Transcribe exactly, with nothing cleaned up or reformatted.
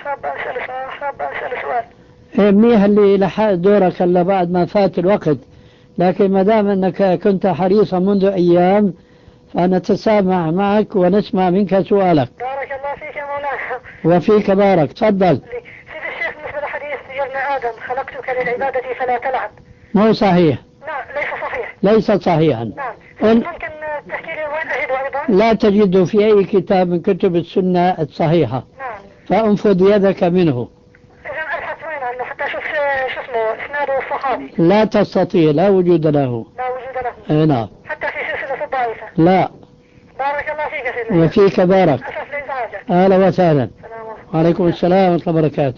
حاب أسأل سؤال حاب أسأل سؤال إيه منيح اللي لحق دورك هلا بعد ما فات الوقت، لكن ما دام أنك كنت حريصا منذ أيام فنتسامع معك ونسمع منك سؤالك. بارك الله فيك يا مولانا. وفيك بارك، تفضل. سيد الشيخ، بالنسبة لحديث سيدنا آدم خلقتك للعبادة فلا تلعب، مو صحيح. نعم ليس صحيح. ليس صحيحا. نعم. قل... ممكن تحكي لي وين أجده أيضا؟ لا تجد في أي كتاب من كتب السنة الصحيحة. نعم. فانفض يدك منه. إذا أبحث وين عنه حتى أشوف شو اسمه إسناده الصحابي. لا تستطيع، لا وجود له. لا وجود له. اي نعم. حتى في سلسلة الضعيفة. لا. بارك الله فيك يا سيدي. وفيك بارك. أسف لإزعاجك. أهلا وسهلا. السلام عليكم. وعليكم السلام ورحمة الله وبركاته.